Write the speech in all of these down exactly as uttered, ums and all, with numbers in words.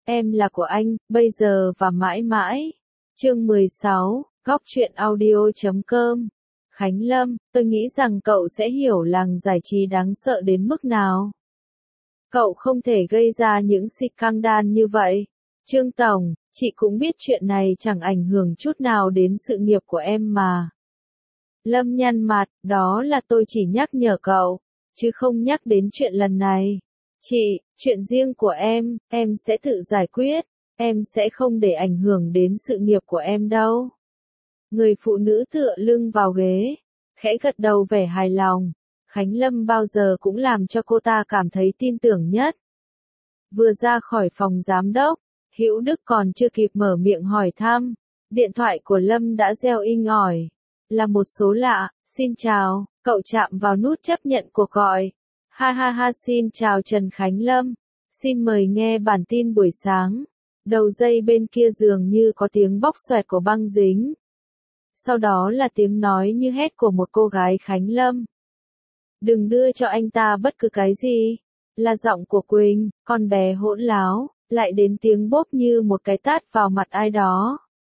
em là của anh, bây giờ và mãi mãi. Chương mười sáu, Góc truyện audio chấm com. Khánh Lâm, tôi nghĩ rằng cậu sẽ hiểu làng giải trí đáng sợ đến mức nào. Cậu không thể gây ra những scandal như vậy. Trương Tổng, chị cũng biết chuyện này chẳng ảnh hưởng chút nào đến sự nghiệp của em mà. Lâm nhăn mặt, đó là tôi chỉ nhắc nhở cậu, chứ không nhắc đến chuyện lần này. Chị, chuyện riêng của em, em sẽ tự giải quyết, em sẽ không để ảnh hưởng đến sự nghiệp của em đâu. Người phụ nữ tựa lưng vào ghế, khẽ gật đầu vẻ hài lòng. Khánh Lâm bao giờ cũng làm cho cô ta cảm thấy tin tưởng nhất. Vừa ra khỏi phòng giám đốc, Hữu Đức còn chưa kịp mở miệng hỏi thăm, điện thoại của Lâm đã reo inh ỏi. Là một số lạ, xin chào, cậu chạm vào nút chấp nhận cuộc gọi. Ha ha ha, xin chào Trần Khánh Lâm, xin mời nghe bản tin buổi sáng. Đầu dây bên kia dường như có tiếng bóc xoẹt của băng dính. Sau đó là tiếng nói như hét của một cô gái Khánh Lâm. Đừng đưa cho anh ta bất cứ cái gì. Là giọng của Quỳnh, con bé hỗn láo, lại đến tiếng bốp như một cái tát vào mặt ai đó.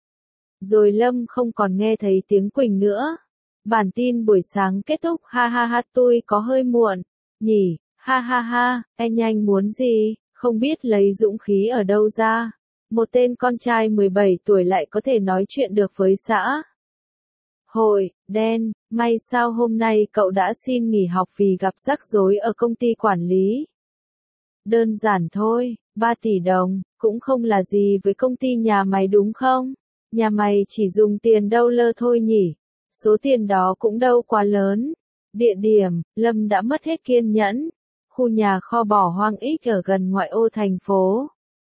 Rồi Lâm không còn nghe thấy tiếng Quỳnh nữa. Bản tin buổi sáng kết thúc, ha ha ha, tôi có hơi muộn, nhỉ, ha ha ha, anh nhanh muốn gì, không biết lấy dũng khí ở đâu ra. Một tên con trai mười bảy tuổi lại có thể nói chuyện được với xã hội đen, may sao hôm nay cậu đã xin nghỉ học vì gặp rắc rối ở công ty quản lý. Đơn giản thôi, ba tỷ đồng, cũng không là gì với công ty nhà mày đúng không? Nhà mày chỉ dùng tiền đâu lơ thôi nhỉ, số tiền đó cũng đâu quá lớn. Địa điểm, Lâm đã mất hết kiên nhẫn. Khu nhà kho bỏ hoang X ở gần ngoại ô thành phố.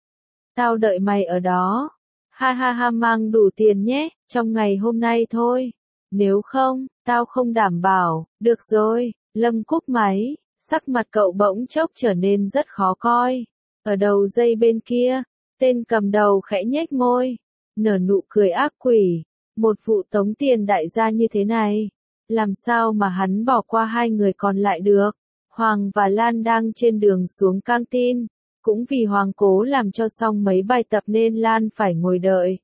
Tao đợi mày ở đó. Ha ha ha, mang đủ tiền nhé, trong ngày hôm nay thôi. Nếu không, tao không đảm bảo. Được rồi, Lâm cúp máy, sắc mặt cậu bỗng chốc trở nên rất khó coi. Ở đầu dây bên kia, tên cầm đầu khẽ nhếch môi, nở nụ cười ác quỷ. Một vụ tống tiền đại gia như thế này, làm sao mà hắn bỏ qua hai người còn lại được. Hoàng và Lan đang trên đường xuống căng tin, cũng vì Hoàng cố làm cho xong mấy bài tập nên Lan phải ngồi đợi.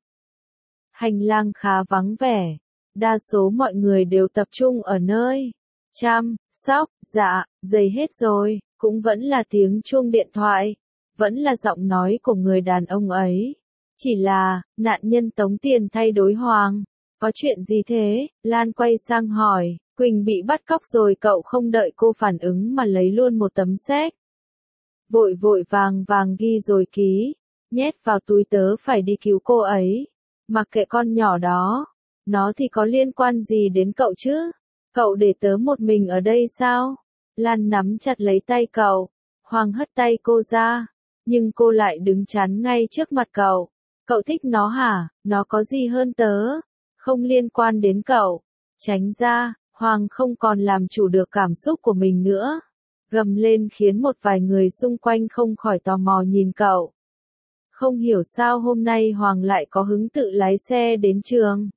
Hành lang khá vắng vẻ, đa số mọi người đều tập trung ở nơi chăm sóc, dạ, dày hết rồi, cũng vẫn là tiếng chuông điện thoại, vẫn là giọng nói của người đàn ông ấy. Chỉ là, nạn nhân tống tiền thay đối Hoàng. Có chuyện gì thế? Lan quay sang hỏi, Quỳnh bị bắt cóc rồi, cậu không đợi cô phản ứng mà lấy luôn một tấm séc. Vội vội vàng vàng ghi rồi ký, nhét vào túi, tớ phải đi cứu cô ấy. Mặc kệ con nhỏ đó, nó thì có liên quan gì đến cậu chứ? Cậu để tớ một mình ở đây sao? Lan nắm chặt lấy tay cậu, Hoàng hất tay cô ra, nhưng cô lại đứng chắn ngay trước mặt cậu. Cậu thích nó hả? Nó có gì hơn tớ? Không liên quan đến cậu. Tránh ra. Hoàng không còn làm chủ được cảm xúc của mình nữa. Gầm lên khiến một vài người xung quanh không khỏi tò mò nhìn cậu. Không hiểu sao hôm nay Hoàng lại có hứng tự lái xe đến trường.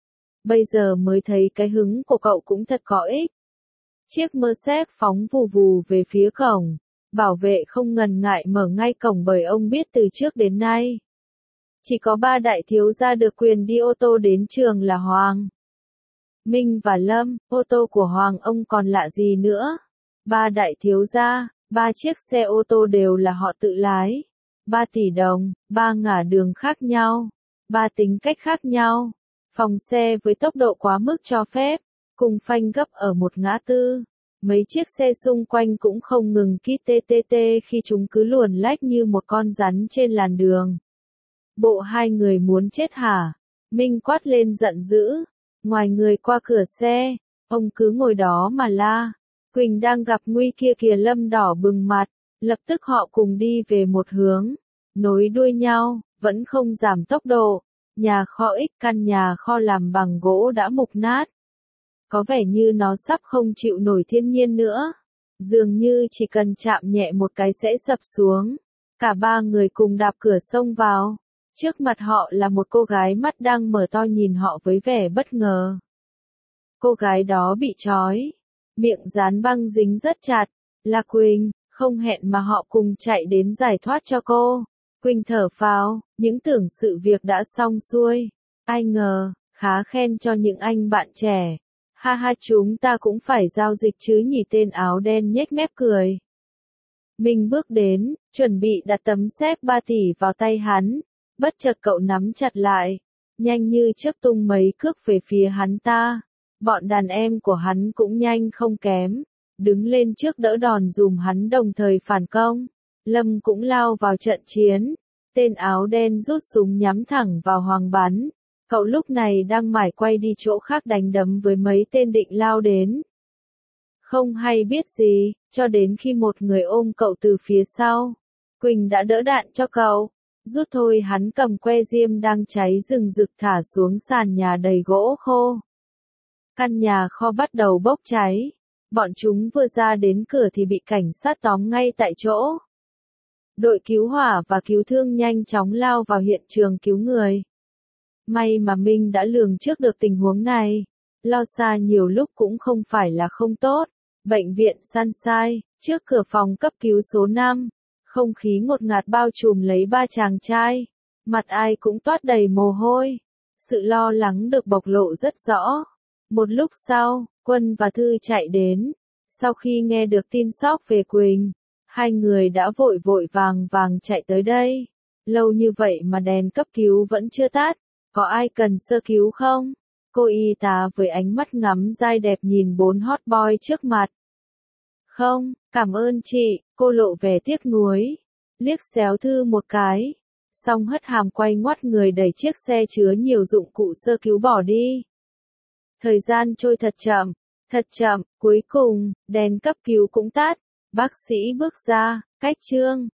Bây giờ mới thấy cái hứng của cậu cũng thật có ích. Chiếc Mercedes phóng vù vù về phía cổng. Bảo vệ không ngần ngại mở ngay cổng bởi ông biết từ trước đến nay. Chỉ có ba đại thiếu gia được quyền đi ô tô đến trường là Hoàng, Minh và Lâm. Ô tô của Hoàng ông còn lạ gì nữa. Ba đại thiếu gia, ba chiếc xe ô tô đều là họ tự lái. Ba tỷ đồng, ba ngả đường khác nhau, ba tính cách khác nhau. Phòng xe với tốc độ quá mức cho phép, cùng phanh gấp ở một ngã tư. Mấy chiếc xe xung quanh cũng không ngừng kít tê tê tê khi chúng cứ luồn lách như một con rắn trên làn đường. Bộ hai người muốn chết hả? Minh quát lên giận dữ. Ngoài người qua cửa xe, ông cứ ngồi đó mà la. Quỳnh đang gặp nguy kia kìa. Lâm đỏ bừng mặt, lập tức họ cùng đi về một hướng, nối đuôi nhau, vẫn không giảm tốc độ. Nhà kho X, căn nhà kho làm bằng gỗ đã mục nát. Có vẻ như nó sắp không chịu nổi thiên nhiên nữa. Dường như chỉ cần chạm nhẹ một cái sẽ sập xuống. Cả ba người cùng đạp cửa xông vào. Trước mặt họ là một cô gái mắt đang mở to nhìn họ với vẻ bất ngờ. Cô gái đó bị trói, miệng dán băng dính rất chặt, là Quỳnh. Không hẹn mà họ cùng chạy đến giải thoát cho cô. Quỳnh thở phào, những tưởng sự việc đã xong xuôi. Ai ngờ, khá khen cho những anh bạn trẻ. Ha ha, chúng ta cũng phải giao dịch chứ nhỉ, tên áo đen nhếch mép cười. Mình bước đến, chuẩn bị đặt tấm séc ba tỷ vào tay hắn. Bất chợt cậu nắm chặt lại, nhanh như chớp tung mấy cước về phía hắn ta. Bọn đàn em của hắn cũng nhanh không kém, đứng lên trước đỡ đòn dùm hắn đồng thời phản công. Lâm cũng lao vào trận chiến, tên áo đen rút súng nhắm thẳng vào Hoàng bắn. Cậu lúc này đang mải quay đi chỗ khác đánh đấm với mấy tên định lao đến. Không hay biết gì, cho đến khi một người ôm cậu từ phía sau. Quỳnh đã đỡ đạn cho cậu. Rút thôi, hắn cầm que diêm đang cháy rừng rực thả xuống sàn nhà đầy gỗ khô. Căn nhà kho bắt đầu bốc cháy. Bọn chúng vừa ra đến cửa thì bị cảnh sát tóm ngay tại chỗ. Đội cứu hỏa và cứu thương nhanh chóng lao vào hiện trường cứu người. May mà Minh đã lường trước được tình huống này. Lo xa nhiều lúc cũng không phải là không tốt. Bệnh viện Sunshine, trước cửa phòng cấp cứu số năm. Không khí ngột ngạt bao trùm lấy ba chàng trai. Mặt ai cũng toát đầy mồ hôi. Sự lo lắng được bộc lộ rất rõ. Một lúc sau, Quân và Thư chạy đến. Sau khi nghe được tin sốc về Quỳnh, hai người đã vội vội vàng vàng chạy tới đây. Lâu như vậy mà đèn cấp cứu vẫn chưa tắt. Có ai cần sơ cứu không? Cô y tá với ánh mắt ngắm dai đẹp nhìn bốn hot boy trước mặt. Không, cảm ơn chị, cô lộ vẻ tiếc nuối. Liếc xéo Thư một cái. Xong hất hàm quay ngoắt người đẩy chiếc xe chứa nhiều dụng cụ sơ cứu bỏ đi. Thời gian trôi thật chậm, thật chậm, cuối cùng, đèn cấp cứu cũng tắt. Bác sĩ bước ra, cách chương.